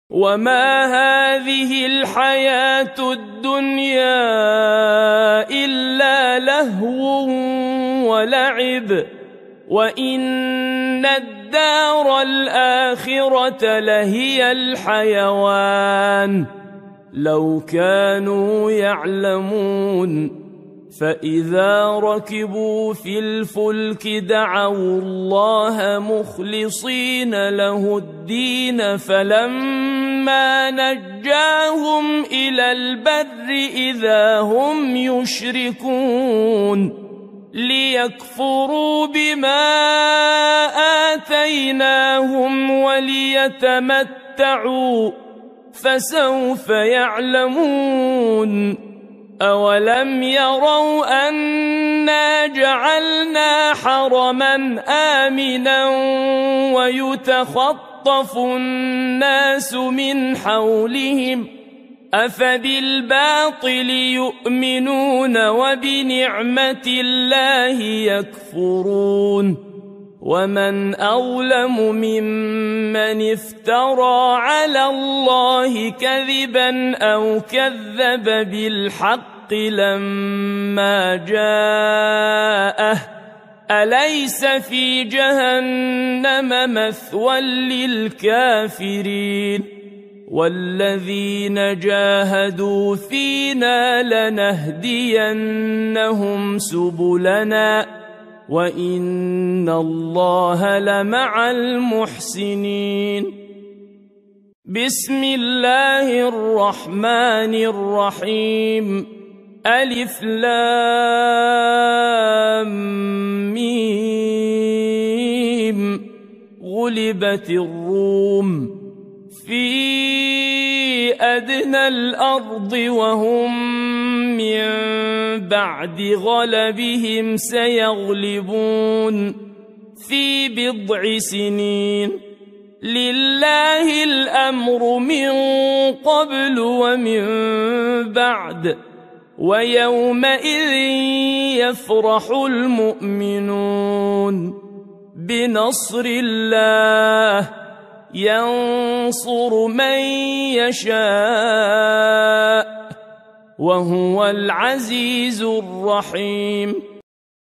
وما هذه الحياة الدنيا إلا لهو ولعب وإن الدار الآخرة لهي الحيوان لو كانوا يعلمون فإذا ركبوا في الفلك دعوا الله مخلصين له الدين فلما نجاهم إلى البر إذا هم يشركون ليكفروا بما آتيناهم وليتمتعوا فسوف يعلمون أولم يروا أنا جعلنا حرما آمنا ويتخطف الناس من حولهم أفبالباطل يؤمنون وبنعمة الله يكفرون ومن أظلم ممن افترى على الله كذبا أو كذب بالحق لما جاءه أليس في جهنم مثوى للكافرين والذين جاهدوا فينا لنهدينهم سبلنا وإن الله لمع المحسنين بسم الله الرحمن الرحيم ألف لام ميم غلبت الروم في أدنى الأرض وهم من بعد غلبهم سيغلبون في بضع سنين لله الأمر من قبل ومن بعد ويومئذ يفرح المؤمنون بنصر الله ينصر من يشاء وهو العزيز الرحيم